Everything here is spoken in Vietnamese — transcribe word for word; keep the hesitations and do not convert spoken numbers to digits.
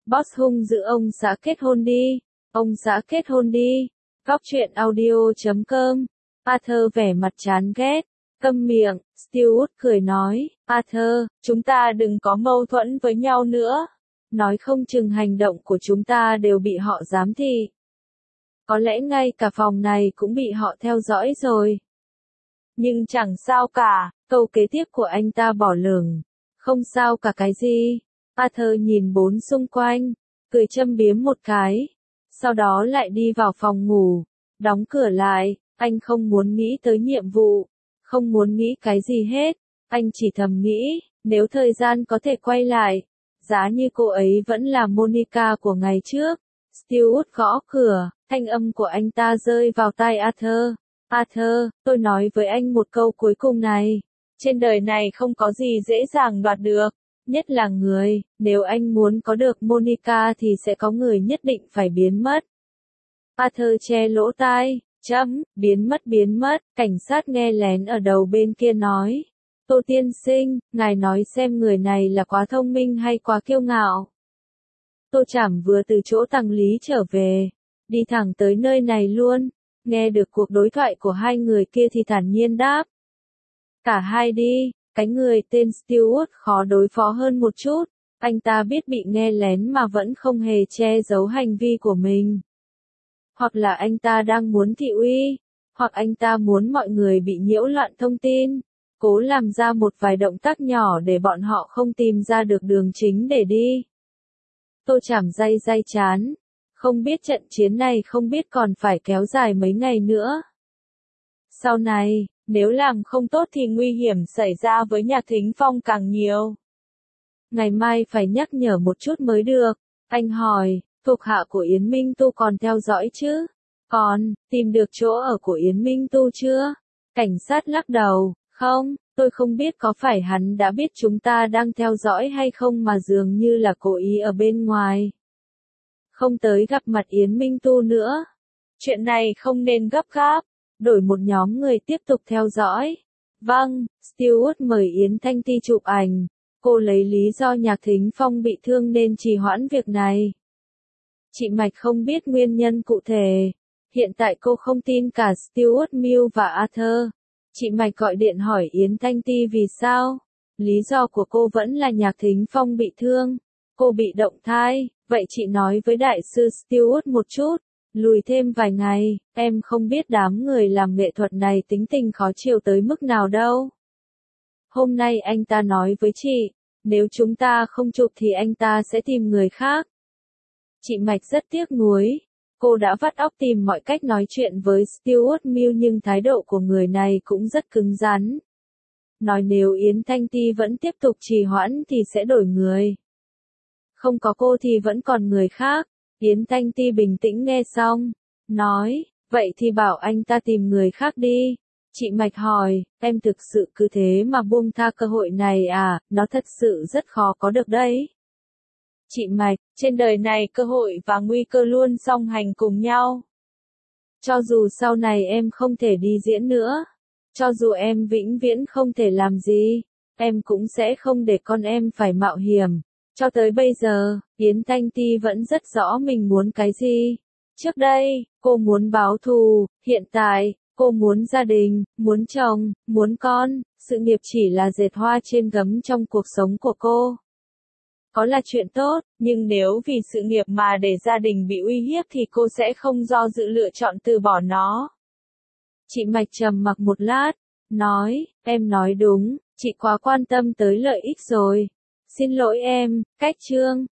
Boss hung dữ ông xã kết hôn đi. Ông xã kết hôn đi. Góc truyện audio chấm com. Arthur vẻ mặt chán ghét. Câm miệng, Stewart cười nói. Arthur, chúng ta đừng có mâu thuẫn với nhau nữa. Nói không chừng hành động của chúng ta đều bị họ giám thị. Có lẽ ngay cả phòng này cũng bị họ theo dõi rồi. Nhưng chẳng sao cả, câu kế tiếp của anh ta bỏ lửng. Không sao cả cái gì. Arthur nhìn bốn xung quanh, cười châm biếm một cái. Sau đó lại đi vào phòng ngủ, đóng cửa lại. Anh không muốn nghĩ tới nhiệm vụ, không muốn nghĩ cái gì hết. Anh chỉ thầm nghĩ, nếu thời gian có thể quay lại, giá như cô ấy vẫn là Monica của ngày trước. Stewart gõ cửa, thanh âm của anh ta rơi vào tai Arthur. Arthur, tôi nói với anh một câu cuối cùng này. Trên đời này không có gì dễ dàng đoạt được, nhất là người. Nếu anh muốn có được Monica thì sẽ có người nhất định phải biến mất. Arthur che lỗ tai, chấm, biến mất biến mất. Cảnh sát nghe lén ở đầu bên kia nói. Tô tiên sinh, ngài nói xem người này là quá thông minh hay quá kiêu ngạo. Tô Trảm vừa từ chỗ tàng lý trở về, đi thẳng tới nơi này luôn. Nghe được cuộc đối thoại của hai người kia thì thản nhiên đáp. Cả hai đi. Cái người tên Stewart khó đối phó hơn một chút. Anh ta biết bị nghe lén mà vẫn không hề che giấu hành vi của mình. Hoặc là anh ta đang muốn thị uy, hoặc anh ta muốn mọi người bị nhiễu loạn thông tin, cố làm ra một vài động tác nhỏ để bọn họ không tìm ra được đường chính để đi. Tô Trảm day day chán. Không biết trận chiến này không biết còn phải kéo dài mấy ngày nữa. Sau này, nếu làm không tốt thì nguy hiểm xảy ra với Nhạc Thính Phong càng nhiều. Ngày mai phải nhắc nhở một chút mới được. Anh hỏi, thuộc hạ của Yến Minh Tu còn theo dõi chứ? Còn, tìm được chỗ ở của Yến Minh Tu chưa? Cảnh sát lắc đầu, không, tôi không biết có phải hắn đã biết chúng ta đang theo dõi hay không mà dường như là cố ý ở bên ngoài. Không tới gặp mặt Yến Minh Tu nữa. Chuyện này không nên gấp gáp. Đổi một nhóm người tiếp tục theo dõi. Vâng, Stewart mời Yến Thanh Ti chụp ảnh. Cô lấy lý do Nhạc Thính Phong bị thương nên trì hoãn việc này. Chị Mạch không biết nguyên nhân cụ thể. Hiện tại cô không tin cả Stewart Mill và Arthur. Chị Mạch gọi điện hỏi Yến Thanh Ti vì sao. Lý do của cô vẫn là Nhạc Thính Phong bị thương. Cô bị động thai. Vậy chị nói với đại sư Stewart một chút. Lùi thêm vài ngày, em không biết đám người làm nghệ thuật này tính tình khó chịu tới mức nào đâu. Hôm nay anh ta nói với chị, nếu chúng ta không chụp thì anh ta sẽ tìm người khác. Chị Mạch rất tiếc nuối. Cô đã vắt óc tìm mọi cách nói chuyện với Stewart Mill nhưng thái độ của người này cũng rất cứng rắn. Nói nếu Yến Thanh Ti vẫn tiếp tục trì hoãn thì sẽ đổi người. Không có cô thì vẫn còn người khác. Yến Thanh Ti bình tĩnh nghe xong, nói, vậy thì bảo anh ta tìm người khác đi. Chị Mạch hỏi, em thực sự cứ thế mà buông tha cơ hội này à, nó thật sự rất khó có được đấy. Chị Mạch, trên đời này cơ hội và nguy cơ luôn song hành cùng nhau. Cho dù sau này em không thể đi diễn nữa, cho dù em vĩnh viễn không thể làm gì, em cũng sẽ không để con em phải mạo hiểm. Cho tới bây giờ, Yến Thanh Ti vẫn rất rõ mình muốn cái gì. Trước đây, cô muốn báo thù, hiện tại, cô muốn gia đình, muốn chồng, muốn con, sự nghiệp chỉ là dệt hoa trên gấm trong cuộc sống của cô. Có là chuyện tốt, nhưng nếu vì sự nghiệp mà để gia đình bị uy hiếp thì cô sẽ không do dự lựa chọn từ bỏ nó. Chị Mạch trầm mặc một lát, nói, em nói đúng, chị quá quan tâm tới lợi ích rồi. Xin lỗi em, cách chương.